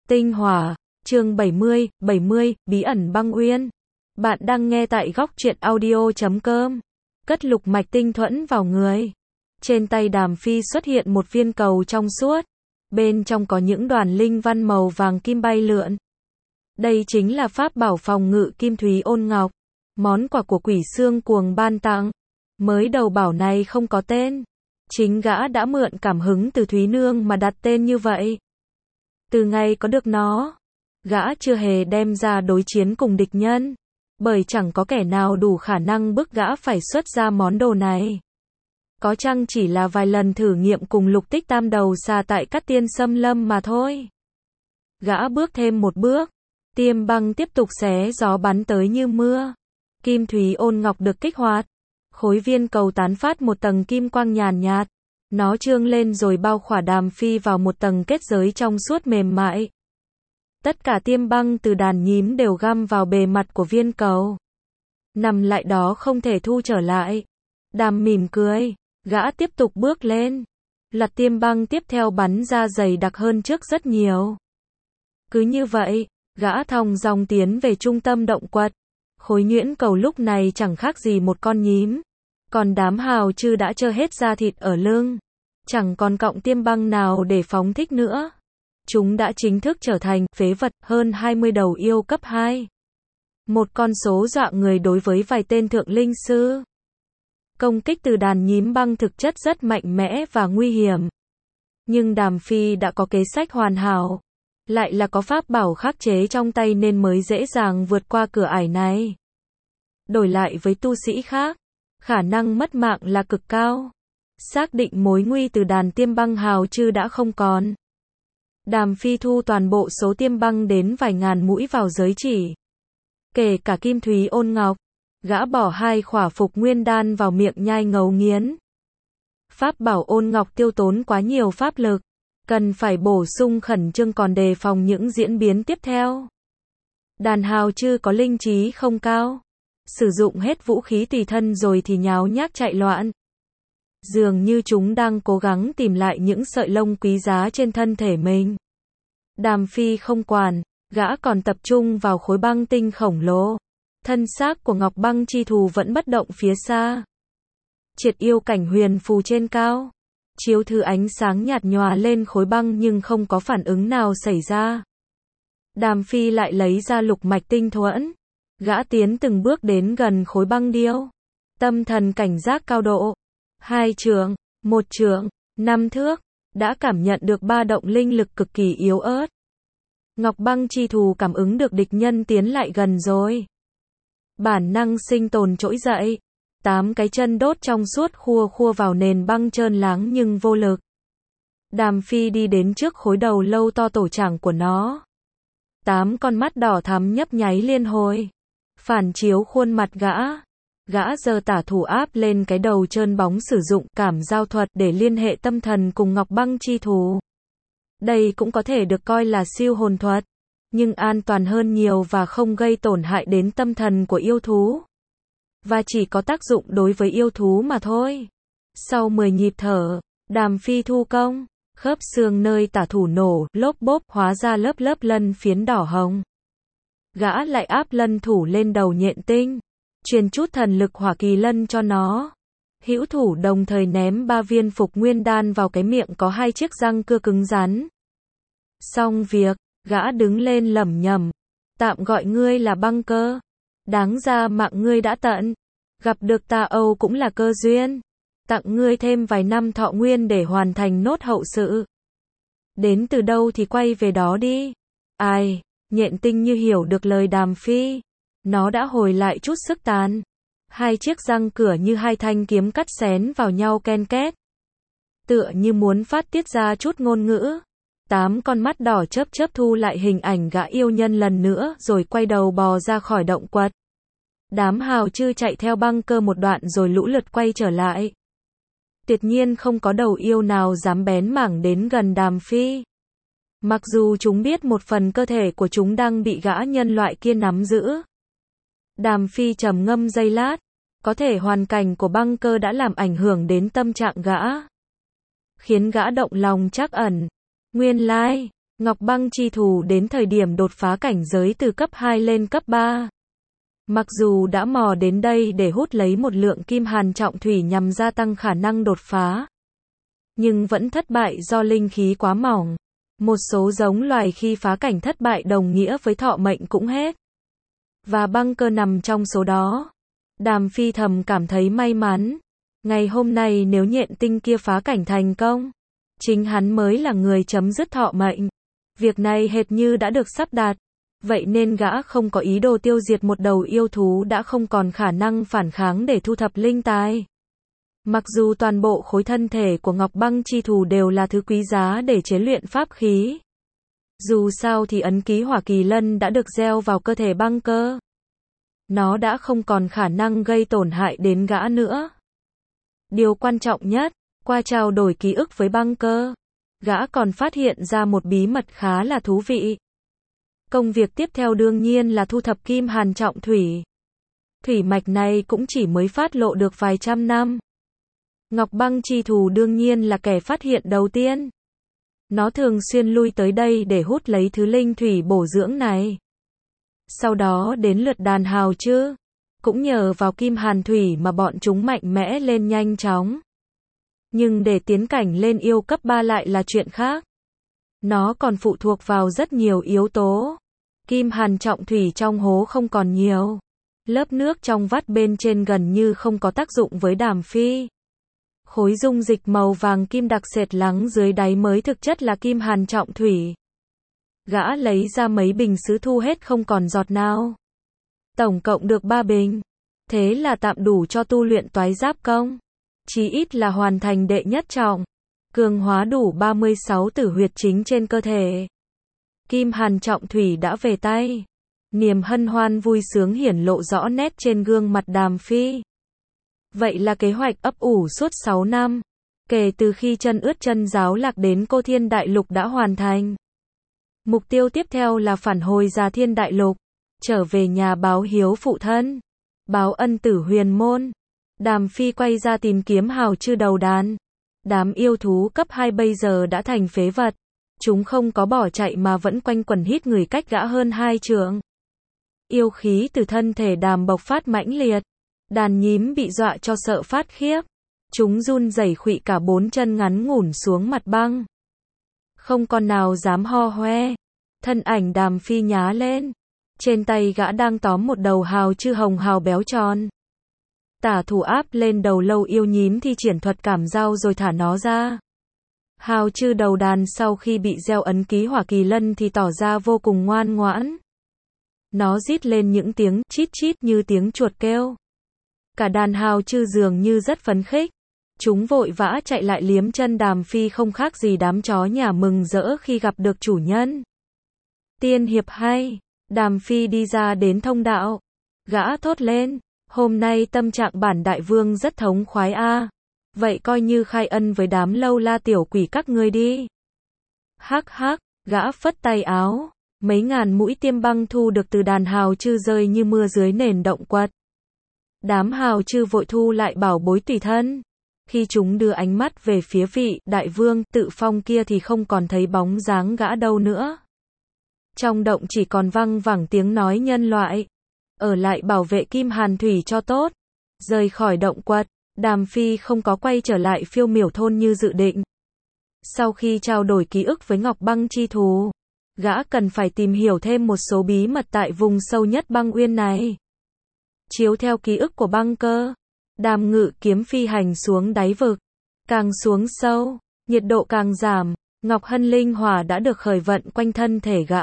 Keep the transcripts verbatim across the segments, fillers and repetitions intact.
Tinh Hỏa, chương bảy mươi, bảy mươi, Bí ẩn băng uyên. Bạn đang nghe tại góc truyện audio chấm com. Cất lục mạch tinh thuẫn vào người. Trên tay Đàm Phi xuất hiện một viên cầu trong suốt. Bên trong có những đoàn linh văn màu vàng kim bay lượn. Đây chính là pháp bảo phòng ngự kim thúy ôn ngọc. Món quà của Quỷ Xương Cuồng ban tặng. Mới đầu bảo này không có tên. Chính gã đã mượn cảm hứng từ Thúy Nương mà đặt tên như vậy. Từ ngày có được nó, gã chưa hề đem ra đối chiến cùng địch nhân, bởi chẳng có kẻ nào đủ khả năng bức gã phải xuất ra món đồ này. Có chăng chỉ là vài lần thử nghiệm cùng lục tích tam đầu xà tại Cát Tiên Xâm Lâm mà thôi. Gã bước thêm một bước, tiêm băng tiếp tục xé gió bắn tới như mưa. Kim thúy ôn ngọc được kích hoạt, khối viên cầu tán phát một tầng kim quang nhàn nhạt. Nó trương lên rồi bao khỏa Đàm Phi vào một tầng kết giới trong suốt mềm mại. Tất cả tiêm băng từ đàn nhím đều găm vào bề mặt của viên cầu. Nằm lại đó không thể thu trở lại. Đàm mỉm cười, gã tiếp tục bước lên. Lật tiêm băng tiếp theo bắn ra dày đặc hơn trước rất nhiều. Cứ như vậy, gã thong dong tiến về trung tâm động quật. Khối nhuyễn cầu lúc này chẳng khác gì một con nhím. Còn đám hào chư đã trơ hết da thịt ở lưng. Chẳng còn cọng tiêm băng nào để phóng thích nữa. Chúng đã chính thức trở thành phế vật hơn hai mươi đầu yêu cấp hai. Một con số dọa người đối với vài tên thượng linh sư. Công kích từ đàn nhím băng thực chất rất mạnh mẽ và nguy hiểm. Nhưng Đàm Phi đã có kế sách hoàn hảo. Lại là có pháp bảo khắc chế trong tay nên mới dễ dàng vượt qua cửa ải này. Đổi lại với tu sĩ khác, khả năng mất mạng là cực cao. Xác định mối nguy từ đàn tiêm băng hào chư đã không còn. Đàm Phi thu toàn bộ số tiêm băng đến vài ngàn mũi vào giới chỉ. Kể cả kim thúy ôn ngọc, gã bỏ hai khỏa phục nguyên đan vào miệng nhai ngấu nghiến. Pháp bảo ôn ngọc tiêu tốn quá nhiều pháp lực, cần phải bổ sung khẩn trương còn đề phòng những diễn biến tiếp theo. Đàn hào chư có linh trí không cao, sử dụng hết vũ khí tùy thân rồi thì nháo nhác chạy loạn. Dường như chúng đang cố gắng tìm lại những sợi lông quý giá trên thân thể mình. Đàm Phi không quản, gã còn tập trung vào khối băng tinh khổng lồ. Thân xác của Ngọc Băng Chi Thù vẫn bất động phía xa. Triệt yêu cảnh huyền phù trên cao, chiếu thứ ánh sáng nhạt nhòa lên khối băng nhưng không có phản ứng nào xảy ra. Đàm Phi lại lấy ra lục mạch tinh thuẫn. Gã tiến từng bước đến gần khối băng điêu. Tâm thần cảnh giác cao độ. Hai trượng, một trượng, năm thước, đã cảm nhận được ba động linh lực cực kỳ yếu ớt. Ngọc Băng Chi Thù cảm ứng được địch nhân tiến lại gần rồi. Bản năng sinh tồn trỗi dậy. Tám cái chân đốt trong suốt khua khua vào nền băng trơn láng nhưng vô lực. Đàm Phi đi đến trước khối đầu lâu to tổ trảng của nó. Tám con mắt đỏ thắm nhấp nháy liên hồi. Phản chiếu khuôn mặt gã. Gã giơ tả thủ áp lên cái đầu trơn bóng sử dụng cảm giao thuật để liên hệ tâm thần cùng Ngọc Băng Chi Thù. Đây cũng có thể được coi là siêu hồn thuật, nhưng an toàn hơn nhiều và không gây tổn hại đến tâm thần của yêu thú. Và chỉ có tác dụng đối với yêu thú mà thôi. Sau mười nhịp thở, Đàm Phi thu công, khớp xương nơi tả thủ nổ, lốp bốp hóa ra lớp lớp lân phiến đỏ hồng. Gã lại áp lân thủ lên đầu nhện tinh. Truyền chút thần lực hỏa kỳ lân cho nó. Hữu thủ đồng thời ném ba viên phục nguyên đan vào cái miệng có hai chiếc răng cưa cứng rắn. Xong việc, gã đứng lên lẩm nhẩm. Tạm gọi ngươi là băng cơ. Đáng ra mạng ngươi đã tận. Gặp được ta Âu cũng là cơ duyên. Tặng ngươi thêm vài năm thọ nguyên để hoàn thành nốt hậu sự. Đến từ đâu thì quay về đó đi. Ai, nhện tinh như hiểu được lời Đàm Phi. Nó đã hồi lại chút sức tàn. Hai chiếc răng cửa như hai thanh kiếm cắt xén vào nhau ken két. Tựa như muốn phát tiết ra chút ngôn ngữ. Tám con mắt đỏ chớp chớp thu lại hình ảnh gã yêu nhân lần nữa rồi quay đầu bò ra khỏi động quật. Đám hào chư chạy theo băng cơ một đoạn rồi lũ lượt quay trở lại. Tuyệt nhiên không có đầu yêu nào dám bén mảng đến gần Đàm Phi. Mặc dù chúng biết một phần cơ thể của chúng đang bị gã nhân loại kia nắm giữ. Đàm Phi trầm ngâm giây lát, có thể hoàn cảnh của băng cơ đã làm ảnh hưởng đến tâm trạng gã, khiến gã động lòng trắc ẩn. Nguyên lai, Ngọc Băng chi thù đến thời điểm đột phá cảnh giới từ cấp hai lên cấp ba. Mặc dù đã mò đến đây để hút lấy một lượng kim hàn trọng thủy nhằm gia tăng khả năng đột phá, nhưng vẫn thất bại do linh khí quá mỏng. Một số giống loài khi phá cảnh thất bại đồng nghĩa với thọ mệnh cũng hết. Và băng cơ nằm trong số đó. Đàm Phi thầm cảm thấy may mắn. Ngày hôm nay nếu nhện tinh kia phá cảnh thành công, chính hắn mới là người chấm dứt thọ mệnh. Việc này hệt như đã được sắp đặt. Vậy nên gã không có ý đồ tiêu diệt một đầu yêu thú đã không còn khả năng phản kháng để thu thập linh tài. Mặc dù toàn bộ khối thân thể của Ngọc Băng chi thù đều là thứ quý giá để chế luyện pháp khí. Dù sao thì ấn ký hỏa kỳ lân đã được gieo vào cơ thể băng cơ. Nó đã không còn khả năng gây tổn hại đến gã nữa. Điều quan trọng nhất, qua trao đổi ký ức với băng cơ, gã còn phát hiện ra một bí mật khá là thú vị. Công việc tiếp theo đương nhiên là thu thập kim hàn trọng thủy. Thủy mạch này cũng chỉ mới phát lộ được vài trăm năm. Ngọc Băng chi thù đương nhiên là kẻ phát hiện đầu tiên. Nó thường xuyên lui tới đây để hút lấy thứ linh thủy bổ dưỡng này. Sau đó đến lượt đàn hào chứ. Cũng nhờ vào kim hàn thủy mà bọn chúng mạnh mẽ lên nhanh chóng. Nhưng để tiến cảnh lên yêu cấp ba lại là chuyện khác. Nó còn phụ thuộc vào rất nhiều yếu tố. Kim hàn trọng thủy trong hố không còn nhiều. Lớp nước trong vắt bên trên gần như không có tác dụng với Đàm Phi. Khối dung dịch màu vàng kim đặc sệt lắng dưới đáy mới thực chất là kim hàn trọng thủy. Gã lấy ra mấy bình sứ thu hết không còn giọt nào. Tổng cộng được ba bình. Thế là tạm đủ cho tu luyện toái giáp công. Chí ít là hoàn thành đệ nhất trọng. Cường hóa đủ ba mươi sáu tử huyệt chính trên cơ thể. Kim hàn trọng thủy đã về tay. Niềm hân hoan vui sướng hiển lộ rõ nét trên gương mặt Đàm Phi. Vậy là kế hoạch ấp ủ suốt sáu năm. Kể từ khi chân ướt chân giáo lạc đến Cô Thiên Đại Lục đã hoàn thành. Mục tiêu tiếp theo là phản hồi ra Thiên Đại Lục. Trở về nhà báo hiếu phụ thân. Báo ân tử huyền môn. Đàm Phi quay ra tìm kiếm hào chư đầu đàn. Đám yêu thú cấp hai bây giờ đã thành phế vật. Chúng không có bỏ chạy mà vẫn quanh quẩn hít người cách gã hơn hai trượng. Yêu khí từ thân thể Đàm bộc phát mãnh liệt. Đàn nhím bị dọa cho sợ phát khiếp. Chúng run rẩy khuỵu cả bốn chân ngắn ngủn xuống mặt băng. Không con nào dám ho hoe. Thân ảnh Đàm Phi nhá lên. Trên tay gã đang tóm một đầu hào chư hồng hào béo tròn. Tả thủ áp lên đầu lâu yêu nhím thi triển thuật cảm giao rồi thả nó ra. Hào chư đầu đàn sau khi bị gieo ấn ký hỏa kỳ lân thì tỏ ra vô cùng ngoan ngoãn. Nó rít lên những tiếng chít chít như tiếng chuột kêu. Cả đàn hào chư dường như rất phấn khích. Chúng vội vã chạy lại liếm chân Đàm Phi không khác gì đám chó nhà mừng rỡ khi gặp được chủ nhân. Tiên hiệp hay. Đàm Phi đi ra đến thông đạo. Gã thốt lên. Hôm nay tâm trạng bản đại vương rất thống khoái a. À. Vậy coi như khai ân với đám lâu la tiểu quỷ các ngươi đi. Hắc hắc, gã phất tay áo. Mấy ngàn mũi tiêm băng thu được từ đàn hào chư rơi như mưa dưới nền động quật. Đám hào chư vội thu lại bảo bối tùy thân. Khi chúng đưa ánh mắt về phía vị đại vương tự phong kia thì không còn thấy bóng dáng gã đâu nữa. Trong động chỉ còn văng vẳng tiếng nói nhân loại. Ở lại bảo vệ kim hàn thủy cho tốt. Rời khỏi động quật, Đàm Phi không có quay trở lại phiêu miểu thôn như dự định. Sau khi trao đổi ký ức với Ngọc Băng chi thù, gã cần phải tìm hiểu thêm một số bí mật tại vùng sâu nhất băng uyên này. Chiếu theo ký ức của băng cơ, Đàm ngự kiếm phi hành xuống đáy vực. Càng xuống sâu, nhiệt độ càng giảm, Ngọc Hân linh hỏa đã được khởi vận quanh thân thể gã.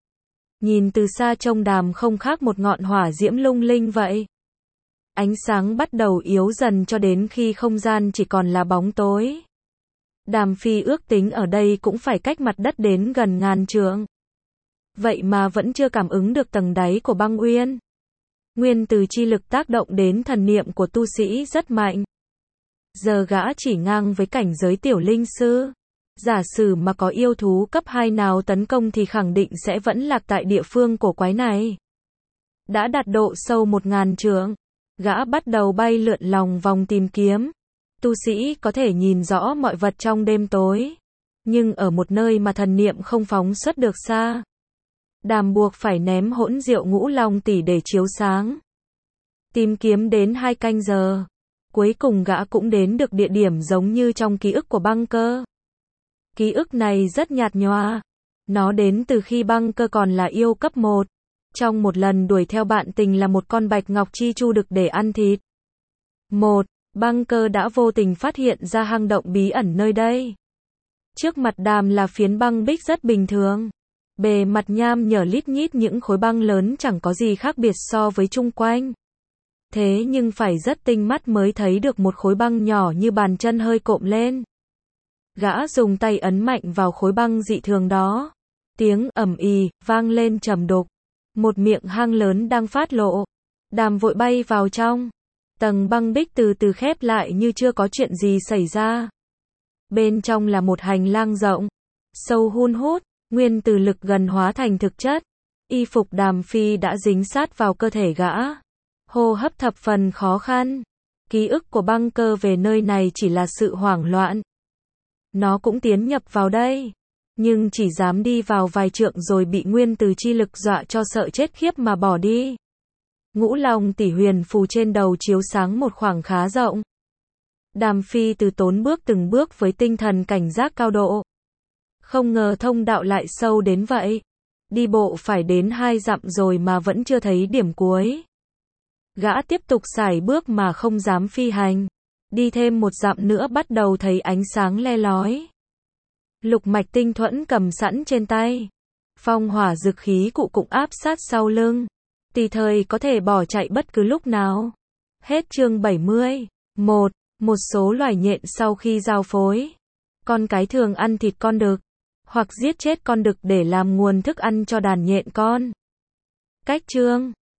Nhìn từ xa trông Đàm không khác một ngọn hỏa diễm lung linh vậy. Ánh sáng bắt đầu yếu dần cho đến khi không gian chỉ còn là bóng tối. Đàm Phi ước tính ở đây cũng phải cách mặt đất đến gần ngàn trượng. Vậy mà vẫn chưa cảm ứng được tầng đáy của băng uyên. Nguyên từ chi lực tác động đến thần niệm của tu sĩ rất mạnh. Giờ gã chỉ ngang với cảnh giới tiểu linh sư. Giả sử mà có yêu thú cấp hai nào tấn công thì khẳng định sẽ vẫn lạc tại địa phương cổ quái này. Đã đạt độ sâu một ngàn trượng, gã bắt đầu bay lượn lòng vòng tìm kiếm. Tu sĩ có thể nhìn rõ mọi vật trong đêm tối. Nhưng ở một nơi mà thần niệm không phóng xuất được xa. Đàm buộc phải ném hỗn rượu ngũ long tỷ để chiếu sáng. Tìm kiếm đến hai canh giờ. Cuối cùng gã cũng đến được địa điểm giống như trong ký ức của băng cơ. Ký ức này rất nhạt nhòa. Nó đến từ khi băng cơ còn là yêu cấp một. Trong một lần đuổi theo bạn tình là một con bạch ngọc chi chu đực để ăn thịt. Một, băng cơ đã vô tình phát hiện ra hang động bí ẩn nơi đây. Trước mặt Đàm là phiến băng bích rất bình thường. Bề mặt nham nhở lít nhít những khối băng lớn chẳng có gì khác biệt so với chung quanh. Thế nhưng phải rất tinh mắt mới thấy được một khối băng nhỏ như bàn chân hơi cộm lên. Gã dùng tay ấn mạnh vào khối băng dị thường đó. Tiếng ầm ì vang lên trầm đục. Một miệng hang lớn đang phát lộ. Đàm vội bay vào trong. Tầng băng bích từ từ khép lại như chưa có chuyện gì xảy ra. Bên trong là một hành lang rộng, sâu hun hút, nguyên tử lực gần hóa thành thực chất. Y phục Đàm Phi đã dính sát vào cơ thể gã. Hô hấp thập phần khó khăn. Ký ức của băng cơ về nơi này chỉ là sự hoảng loạn. Nó cũng tiến nhập vào đây, nhưng chỉ dám đi vào vài trượng rồi bị nguyên tử chi lực dọa cho sợ chết khiếp mà bỏ đi. Ngũ long tỷ huyền phù trên đầu chiếu sáng một khoảng khá rộng. Đàm Phi từ tốn bước từng bước với tinh thần cảnh giác cao độ. Không ngờ thông đạo lại sâu đến vậy. Đi bộ phải đến hai dặm rồi mà vẫn chưa thấy điểm cuối. Gã tiếp tục sải bước mà không dám phi hành. Đi thêm một dặm nữa bắt đầu thấy ánh sáng le lói. Lục mạch tinh thuẫn cầm sẵn trên tay. Phong hỏa dực khí cụ cũng áp sát sau lưng. Tùy thời có thể bỏ chạy bất cứ lúc nào. Hết chương bảy mươi. một. Một số loài nhện sau khi giao phối. Con cái thường ăn thịt con đực. Hoặc giết chết con đực để làm nguồn thức ăn cho đàn nhện con. Cách chương